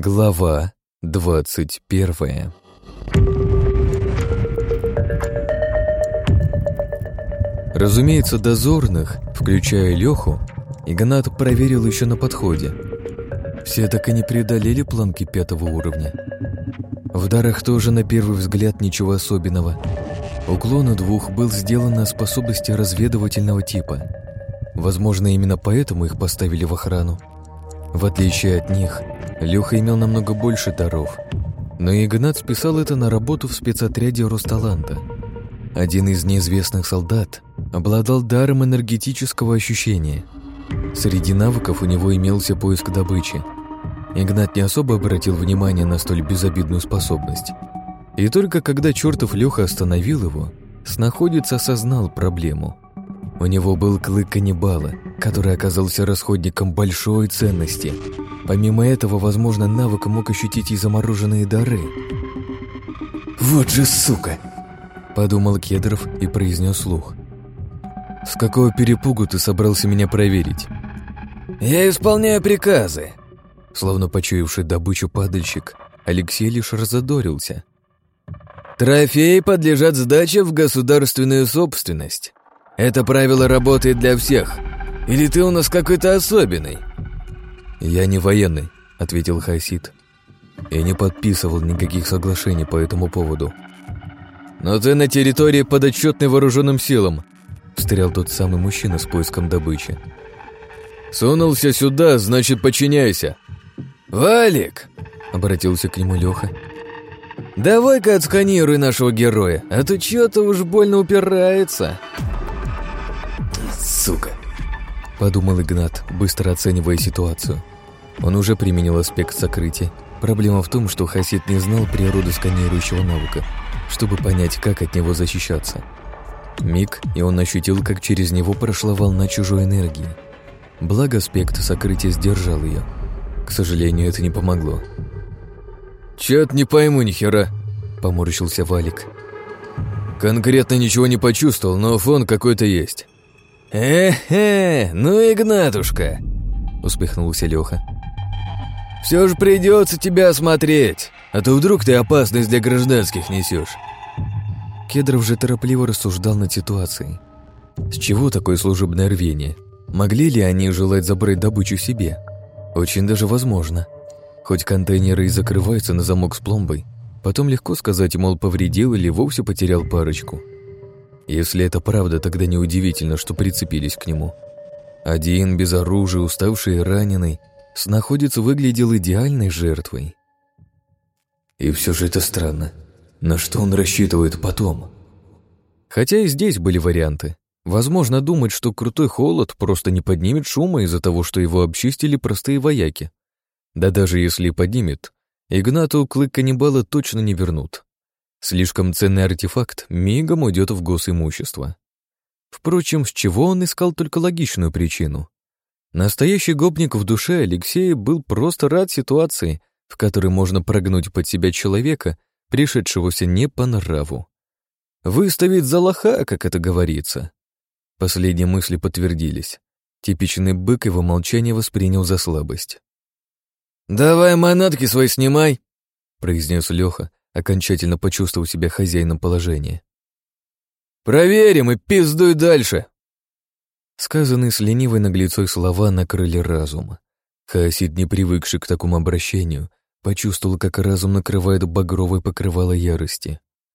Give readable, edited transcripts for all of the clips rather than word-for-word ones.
Глава 21. Разумеется, дозорных, включая Леху, Игнат проверил еще на подходе. Все так и не преодолели планки 5-го уровня. В дарах тоже на первый взгляд ничего особенного. Уклон у двух был сделан на способности разведывательного типа. Возможно, именно поэтому их поставили в охрану. В отличие от них, Леха имел намного больше даров, но Игнат списал это на работу в спецотряде Росталанта. Один из неизвестных солдат обладал даром энергетического ощущения. Среди навыков у него имелся поиск добычи. Игнат не особо обратил внимание на столь безобидную способность. И только когда чертов Леха остановил его, снаходец осознал проблему. У него был клык каннибала, который оказался расходником большой ценности. Помимо этого, возможно, навык мог ощутить и замороженные дары. «Вот же сука!» – подумал Кедров и произнес вслух. «С какого перепугу ты собрался меня проверить?» «Я исполняю приказы!» Словно почуявший добычу падальщик, Алексей лишь разодорился. «Трофеи подлежат сдаче в государственную собственность. Это правило работает для всех. Или ты у нас какой-то особенный?» «Я не военный», — ответил Хасид. «Я не подписывал никаких соглашений по этому поводу». «Но ты на территории, подотчетной вооруженным силам», — встрял тот самый мужчина с поиском добычи. «Сунулся сюда, значит, подчиняйся». «Валик», — обратился к нему Леха, — «давай-ка отсканируй нашего героя, а то чё-то уж больно упирается». «Сука», — подумал Игнат, быстро оценивая ситуацию. Он уже применил аспект сокрытия. Проблема в том, что Хасид не знал природу сканирующего навыка, чтобы понять, как от него защищаться. Миг, и он ощутил, как через него прошла волна чужой энергии. Благо, аспект сокрытия сдержал ее. К сожалению, это не помогло. «Чё-то не пойму ни хера», — поморщился Валик. «Конкретно ничего не почувствовал, но фон какой-то есть». Ну, Игнатушка», — усмехнулся Леха. «Все же придется тебя осмотреть, а то вдруг ты опасность для гражданских несешь». Кедров же торопливо рассуждал над ситуацией. С чего такое служебное рвение? Могли ли они желать забрать добычу себе? Очень даже возможно. Хоть контейнеры и закрываются на замок с пломбой, потом легко сказать, мол, повредил или вовсе потерял парочку. Если это правда, тогда неудивительно, что прицепились к нему. Один, без оружия, уставший и раненый, снаходец выглядел идеальной жертвой. И все же это странно. На что он рассчитывает потом? Хотя и здесь были варианты. Возможно, думать, что крутой холод просто не поднимет шума из-за того, что его обчистили простые вояки. Да даже если и поднимет, Игнату клык каннибала точно не вернут. Слишком ценный артефакт мигом уйдет в госимущество. Впрочем, с чего он искал только логичную причину? Настоящий гопник в душе Алексея был просто рад ситуации, в которой можно прогнуть под себя человека, пришедшегося не по нраву. Выставить за лоха, как это говорится. Последние мысли подтвердились. Типичный бык его молчание воспринял за слабость. «Давай манатки свои снимай», — произнес Леха, окончательно почувствовав себя хозяином положения. «Проверим и пиздуй дальше!» Сказанные с ленивой наглецой слова накрыли разум. Хасид, не привыкший к такому обращению, почувствовал, как разум накрывает багровое покрывало ярости.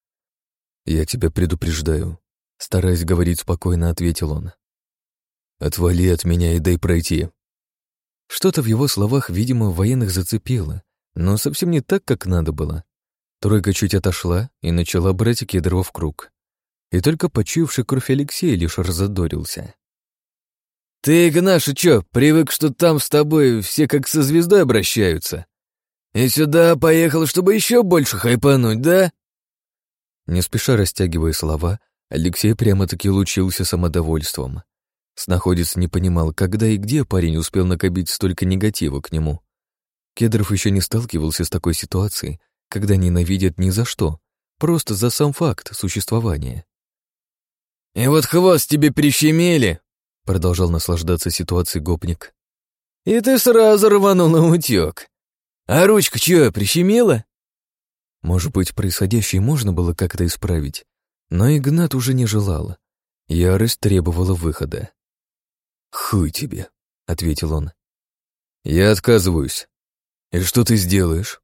«Я тебя предупреждаю», — стараясь говорить спокойно, ответил он. «Отвали от меня и дай пройти». Что-то в его словах, видимо, военных зацепило, но совсем не так, как надо было. Тройка чуть отошла и начала брать Кедрова в круг. И только почуявший кровь Алексей лишь разодорился. «Ты, Игнаша, чё, привык, что там с тобой все как со звездой обращаются? И сюда поехал, чтобы еще больше хайпануть, да?» Не спеша растягивая слова, Алексей прямо-таки лучился самодовольством. Снаходец не понимал, когда и где парень успел накопить столько негатива к нему. Кедров еще не сталкивался с такой ситуацией, когда ненавидят ни за что, просто за сам факт существования. «И вот хвост тебе прищемили!» — продолжал наслаждаться ситуацией гопник. «И ты сразу рванул на утёк. А ручка чё, прищемила?» Может быть, происходящее можно было как-то исправить, но Игнат уже не желал. Ярость требовала выхода. «Хуй тебе», — ответил он. «Я отказываюсь. И что ты сделаешь?»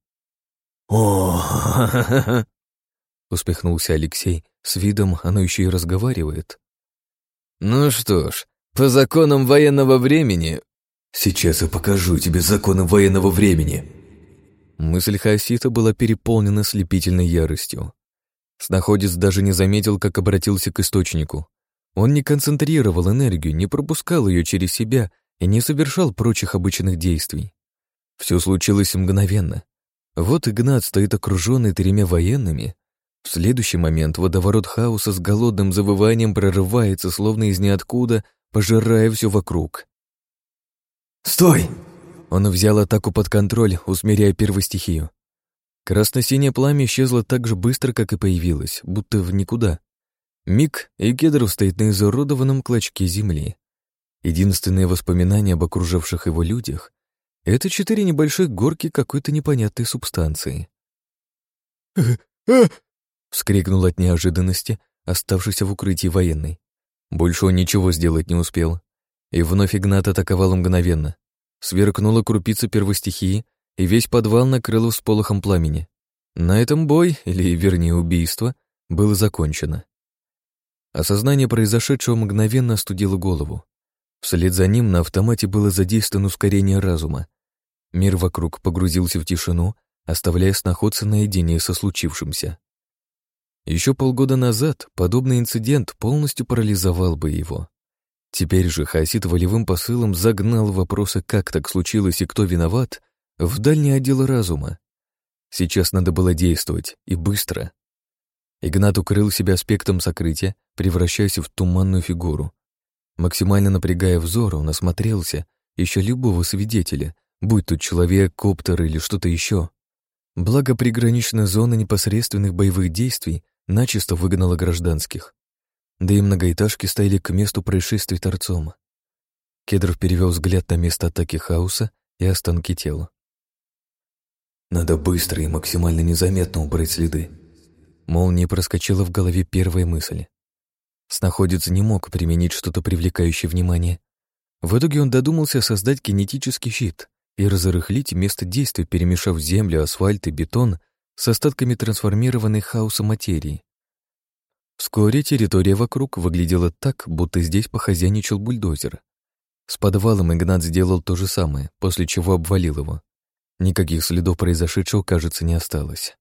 «О, усмехнулся Алексей, с видом оно еще и разговаривает. ну что ж, по законам военного времени...» «Сейчас я покажу тебе законы военного времени». Мысль Хаосита была переполнена слепительной яростью. Снаходец даже не заметил, как обратился к источнику. Он не концентрировал энергию, не пропускал ее через себя и не совершал прочих обычных действий. Все случилось мгновенно. Вот Игнат стоит окруженный 3 военными. В следующий момент водоворот хаоса с голодным завыванием прорывается, словно из ниоткуда, пожирая все вокруг. «Стой!» Он взял атаку под контроль, усмиряя первостихию. Красно-синее пламя исчезло так же быстро, как и появилось, будто в никуда. Миг, и Кедров стоит на изуродованном клочке земли. Единственное воспоминание об окружавших его людях — это 4 небольших горки какой-то непонятной субстанции. Вскрикнул от неожиданности, оставшийся в укрытии военный. Больше он ничего сделать не успел. И вновь Игнат атаковал мгновенно. Сверкнула крупица первостихии, и весь подвал накрыло всполохом пламени. На этом бой, или вернее убийство, было закончено. Осознание произошедшего мгновенно остудило голову. Вслед за ним на автомате было задействовано ускорение разума. Мир вокруг погрузился в тишину, оставляя снаходца наедине со случившимся. Еще полгода назад подобный инцидент полностью парализовал бы его. Теперь же Хаосит волевым посылом загнал вопросы, как так случилось и кто виноват, в дальний отдел разума. Сейчас надо было действовать, и быстро. Игнат укрыл себя аспектом сокрытия, превращаясь в туманную фигуру. Максимально напрягая взор, он осмотрелся, ища любого свидетеля, будь то человек, коптер или что-то еще. Благо приграничная зона непосредственных боевых действий начисто выгнала гражданских. Да и многоэтажки стояли к месту происшествий торцом. Кедров перевел взгляд на место атаки хаоса и останки тела. «Надо быстро и максимально незаметно убрать следы». Молнией проскочила в голове первая мысль. Снаходец не мог применить что-то привлекающее внимание. В итоге он додумался создать кинетический щит и разрыхлить место действия, перемешав землю, асфальт и бетон с остатками трансформированной хаоса материи. Вскоре территория вокруг выглядела так, будто здесь похозяйничал бульдозер. С подвалом Игнат сделал то же самое, после чего обвалил его. Никаких следов произошедшего, кажется, не осталось.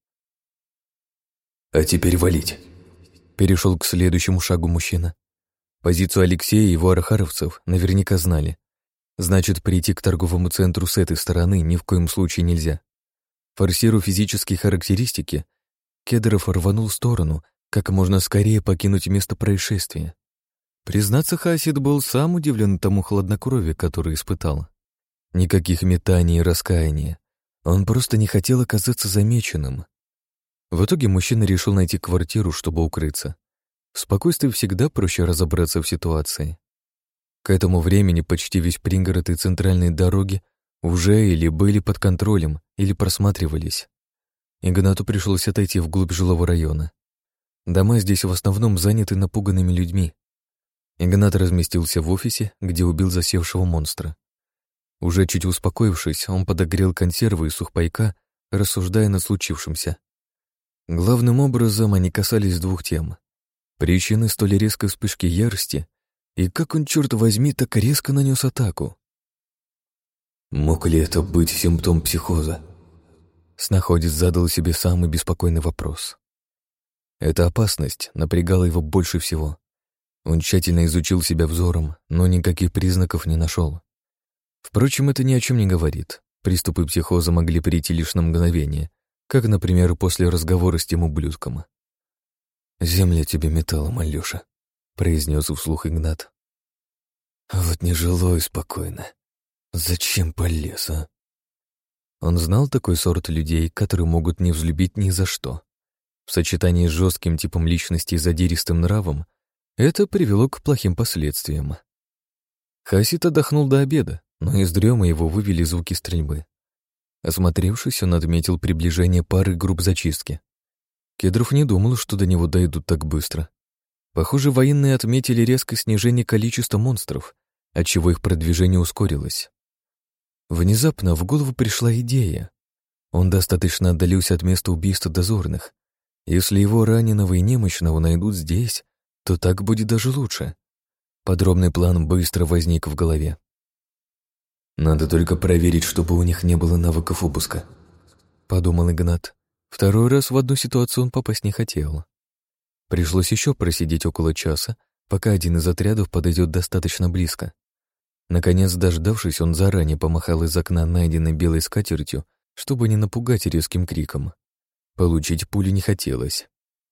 «А теперь валить», — перешел к следующему шагу мужчина. Позицию Алексея и его архаровцев наверняка знали. Значит, прийти к торговому центру с этой стороны ни в коем случае нельзя. Форсируя физические характеристики, Кедров рванул в сторону, как можно скорее покинуть место происшествия. Признаться, Хаосит был сам удивлен тому хладнокровию, которое испытал. Никаких метаний и раскаяния. Он просто не хотел оказаться замеченным. В итоге мужчина решил найти квартиру, чтобы укрыться. В спокойствии всегда проще разобраться в ситуации. К этому времени почти весь пригород и центральные дороги уже или были под контролем, или просматривались. Игнату пришлось отойти вглубь жилого района. Дома здесь в основном заняты напуганными людьми. Игнат разместился в офисе, где убил засевшего монстра. Уже чуть успокоившись, он подогрел консервы и сухпайка, рассуждая над случившимся. Главным образом они касались 2 тем. Причины столь резкой вспышки ярости и как он, черт возьми, так резко нанес атаку. Мог ли это быть симптом психоза? Снаходец задал себе самый беспокойный вопрос. Эта опасность напрягала его больше всего. Он тщательно изучил себя взором, но никаких признаков не нашел. Впрочем, это ни о чем не говорит. Приступы психоза могли прийти лишь на мгновение, как, например, после разговора с тем ублюдком. «Земля тебе металлом, Алёша», — произнес вслух Игнат. «А вот не жило и спокойно. Зачем полез, а?» Он знал такой сорт людей, которые могут не взлюбить ни за что. В сочетании с жестким типом личности и задиристым нравом это привело к плохим последствиям. Хаосит отдохнул до обеда, но из дремы его вывели звуки стрельбы. Осмотревшись, он отметил приближение пары групп зачистки. Кедров не думал, что до него дойдут так быстро. Похоже, военные отметили резкое снижение количества монстров, отчего их продвижение ускорилось. Внезапно в голову пришла идея. Он достаточно отдалился от места убийства дозорных. Если его раненого и немощного найдут здесь, то так будет даже лучше. Подробный план быстро возник в голове. «Надо только проверить, чтобы у них не было навыков обыска», — подумал Игнат. Второй раз в одну ситуацию он попасть не хотел. Пришлось еще просидеть около часа, пока один из отрядов подойдет достаточно близко. Наконец, дождавшись, он заранее помахал из окна найденной белой скатертью, чтобы не напугать резким криком. Получить пулю не хотелось.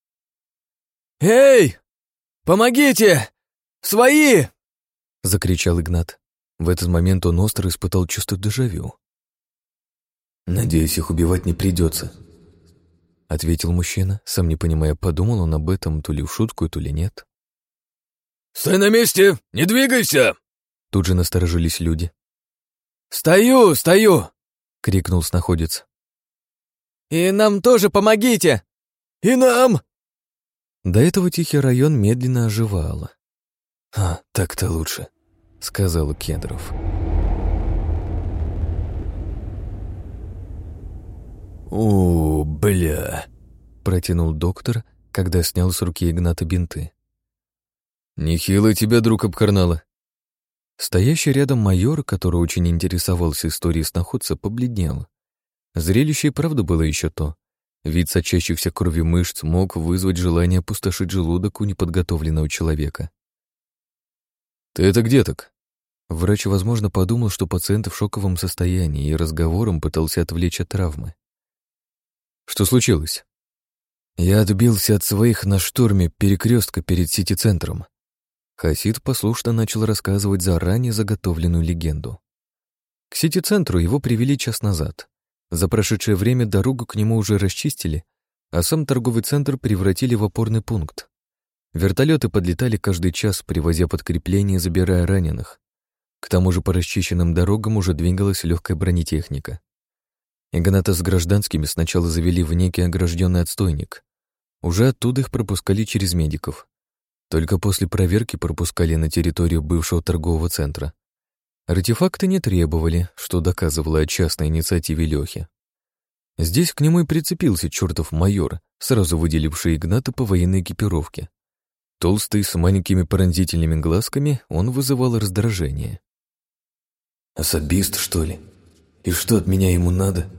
«Эй! Помогите! Свои!» — закричал Игнат. В этот момент он остро испытал чувство дежавю. «Надеюсь, их убивать не придется», — ответил мужчина, сам не понимая, подумал он об этом то ли в шутку, то ли нет. «Стой на месте! Не двигайся!» Тут же насторожились люди. «Стою, стою!» — крикнул снаходец. «И нам тоже помогите! И нам!» До этого тихий район медленно оживал. Так-то лучше», — сказал Кедров. «О, бля!» — протянул доктор, когда снял с руки Игната бинты. «Нехило тебя, друг, обкарнало». Стоящий рядом майор, который очень интересовался историей сноходца, побледнел. Зрелище и правда было еще то. Вид сочащихся кровью мышц мог вызвать желание опустошить желудок у неподготовленного человека. «Ты это где так?» Врач, возможно, подумал, что пациент в шоковом состоянии и разговором пытался отвлечь от травмы. «Что случилось?» «Я отбился от своих на штурме перекрестка перед сити-центром». Хасид послушно начал рассказывать заранее заготовленную легенду. К сити-центру его привели час назад. За прошедшее время дорогу к нему уже расчистили, а сам торговый центр превратили в опорный пункт. Вертолеты подлетали каждый час, привозя подкрепление и забирая раненых. К тому же по расчищенным дорогам уже двигалась легкая бронетехника. Игната с гражданскими сначала завели в некий огражденный отстойник. Уже оттуда их пропускали через медиков. Только после проверки пропускали на территорию бывшего торгового центра. Артефакты не требовали, что доказывало о частной инициативе Лёхи. Здесь к нему и прицепился чертов майор, сразу выделивший Игната по военной экипировке. Толстый, с маленькими пронзительными глазками, он вызывал раздражение. «Особист, что ли? И что от меня ему надо?»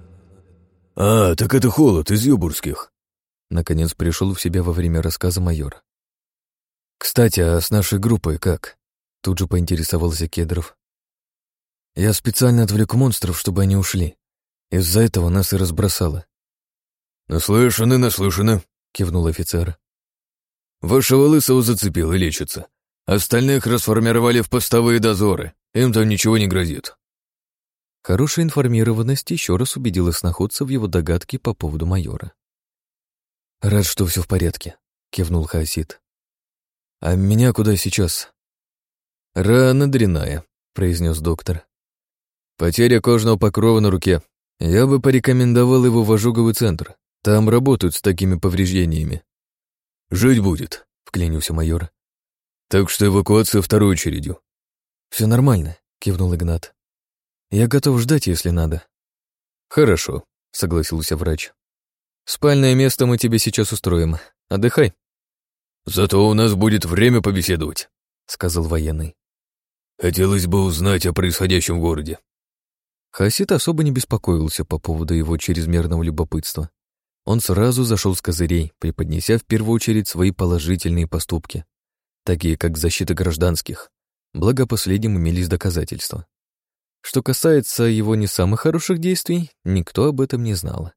Так это Холод из Юбурских». Наконец пришел в себя во время рассказа майор. «Кстати, а с нашей группой как?» Тут же поинтересовался Кедров. «Я специально отвлек монстров, чтобы они ушли. Из-за этого нас и разбросало». «Наслышаны, наслышаны», — кивнул офицер. «Вашего лысого зацепил и лечится. Остальных расформировали в постовые дозоры. Им там ничего не грозит». Хорошая информированность еще раз убедила сноходца в его догадке по поводу майора. «Рад, что все в порядке», — кивнул Хаосид. «А меня куда сейчас?» «Рана дрянная», — произнес доктор. «Потеря кожного покрова на руке. Я бы порекомендовал его в ожоговый центр. Там работают с такими повреждениями». «Жить будет», — вклинился майор. «Так что эвакуация второй очередью». «Все нормально», — кивнул Игнат. «Я готов ждать, если надо». «Хорошо», — согласился врач. «Спальное место мы тебе сейчас устроим. Отдыхай». «Зато у нас будет время побеседовать», — сказал военный. «Хотелось бы узнать о происходящем в городе». Хасид особо не беспокоился по поводу его чрезмерного любопытства. Он сразу зашел с козырей, преподнеся в первую очередь свои положительные поступки, такие как защита гражданских, благо последним имелись доказательства. Что касается его не самых хороших действий, никто об этом не знал.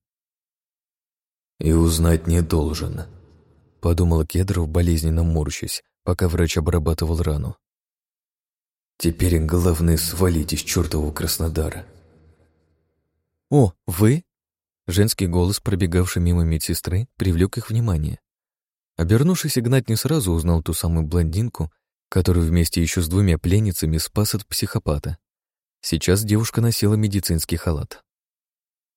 «И узнать не должен», — подумал Кедров, болезненно морщась, пока врач обрабатывал рану. «Теперь главное свалить из чертового Краснодара». «О, вы?» Женский голос, пробегавший мимо медсестры, привлек их внимание. Обернувшись, Игнат не сразу узнал ту самую блондинку, которую вместе еще с двумя пленницами спас от психопата. Сейчас девушка носила медицинский халат.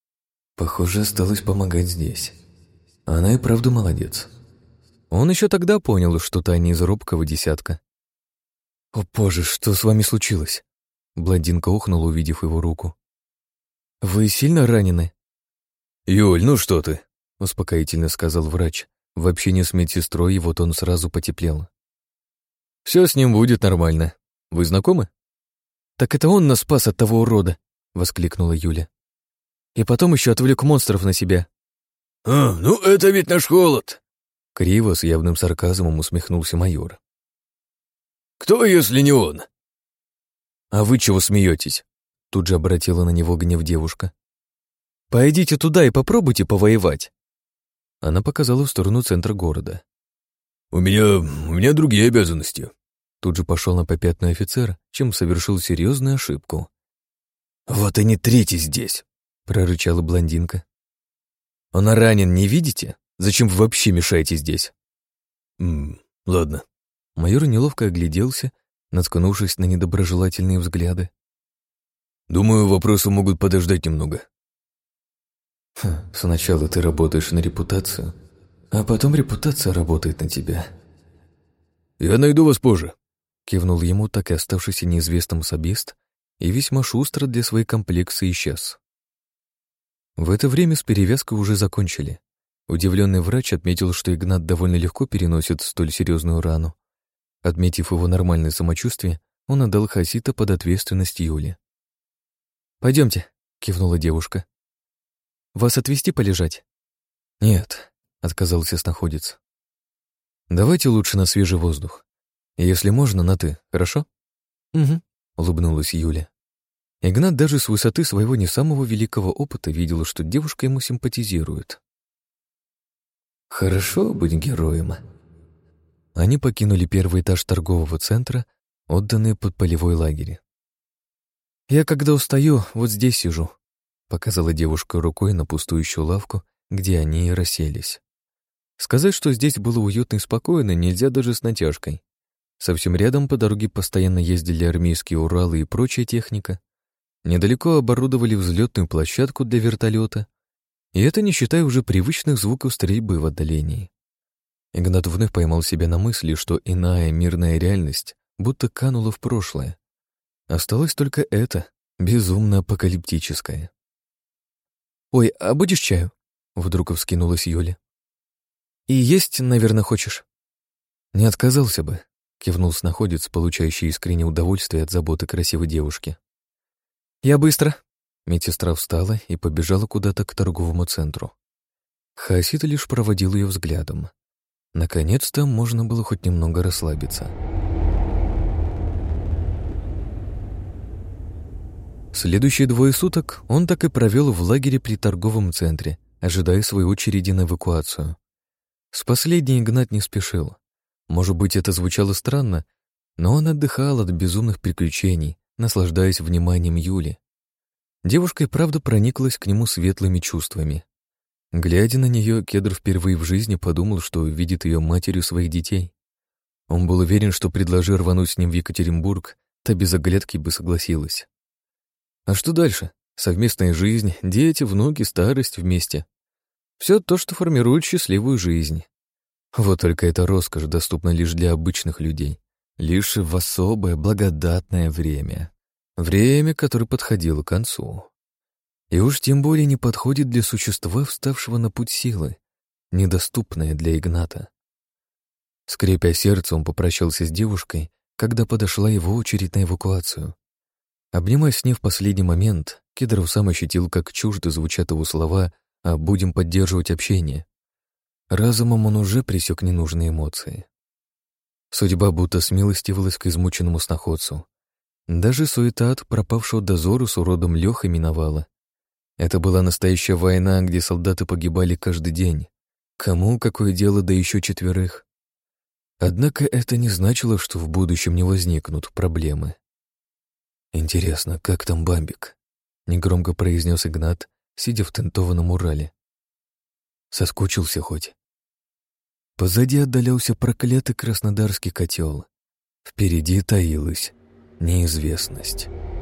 Похоже, осталось помогать здесь. Она и правда молодец. Он еще тогда понял, что та не из робкого десятка. «О боже, что с вами случилось?» Блондинка охнула, увидев его руку. «Вы сильно ранены?» «Юль, ну что ты?» — успокоительно сказал врач. В общении с медсестрой его тон сразу потеплел. «Все с ним будет нормально. Вы знакомы?» «Так это он нас спас от того урода!» — воскликнула Юля. «И потом еще отвлек монстров на себя». Ну это ведь наш холод!» Криво, с явным сарказмом усмехнулся майор. «Кто, если не он?» «А вы чего смеетесь?» Тут же обратила на него гнев девушка. «Пойдите туда и попробуйте повоевать». Она показала в сторону центра города. У меня другие обязанности». Тут же пошел на попятный офицер, чем совершил серьезную ошибку. «Вот и не трите здесь!» — прорычала блондинка. «Он ранен, не видите? Зачем вы вообще мешаете здесь?» Ладно». Майор неловко огляделся, наткнувшись на недоброжелательные взгляды. «Думаю, вопросы могут подождать немного». Сначала ты работаешь на репутацию, а потом репутация работает на тебя. «Я найду вас позже», — кивнул ему так и оставшийся неизвестным особист, и весьма шустро для своей комплекции исчез. В это время с перевязкой уже закончили. Удивленный врач отметил, что Игнат довольно легко переносит столь серьезную рану. Отметив его нормальное самочувствие, он отдал Хасита под ответственность Юли. «Пойдемте», — кивнула девушка. «Вас отвезти полежать?» «Нет», — отказался снаходец. «Давайте лучше на свежий воздух. Если можно, на «ты», хорошо?» «Угу», — улыбнулась Юля. Игнат даже с высоты своего не самого великого опыта видел, что девушка ему симпатизирует. Хорошо быть героем. Они покинули первый этаж торгового центра, отданный под полевой лагерь. «Я, когда устаю, вот здесь сижу», — показала девушка рукой на пустующую лавку, где они и расселись. Сказать, что здесь было уютно и спокойно, нельзя даже с натяжкой. Совсем рядом по дороге постоянно ездили армейские Уралы и прочая техника. Недалеко оборудовали взлетную площадку для вертолета, и это не считая уже привычных звуков стрельбы в отдалении. Игнат вновь поймал себя на мысли, что иная мирная реальность будто канула в прошлое. Осталось только это, безумно апокалиптическое. «Ой, а будешь чаю?» — вдруг вскинулась Юля. «И есть, наверное, хочешь?» «Не отказался бы», — кивнул снаходец, получающий искреннее удовольствие от заботы красивой девушки. «Я быстро». Медсестра встала и побежала куда-то к торговому центру. Хасид лишь проводил ее взглядом. Наконец-то можно было хоть немного расслабиться. Следующие 2 суток он так и провел в лагере при торговом центре, ожидая своей очереди на эвакуацию. С последней Игнат не спешил. Может быть, это звучало странно, но он отдыхал от безумных приключений, наслаждаясь вниманием Юли. Девушка и правда прониклась к нему светлыми чувствами. Глядя на нее, Кедр впервые в жизни подумал, что видит ее матерью своих детей. Он был уверен, что предложи рвануть с ним в Екатеринбург, та без оглядки бы согласилась. А что дальше? Совместная жизнь, дети, внуки, старость вместе. Все то, что формирует счастливую жизнь. Вот только эта роскошь доступна лишь для обычных людей, лишь в особое благодатное время. Время, которое подходило к концу. И уж тем более не подходит для существа, вставшего на путь силы, недоступное для Игната. Скрипя сердце, он попрощался с девушкой, когда подошла его очередь на эвакуацию. Обнимаясь с ней в последний момент, Кедров сам ощутил, как чуждо звучат его слова «а будем поддерживать общение». Разумом он уже пресек ненужные эмоции. Судьба будто смилостивилась к измученному сноходцу. Даже суета от пропавшего дозора с уродом Лёхой миновала. Это была настоящая война, где солдаты погибали каждый день. Кому какое дело, да еще 4. Однако это не значило, что в будущем не возникнут проблемы. «Интересно, как там Бамбик?» — негромко произнес Игнат, сидя в тентованном Урале. Соскучился хоть. Позади отдалялся проклятый краснодарский котел. Впереди таилась неизвестность.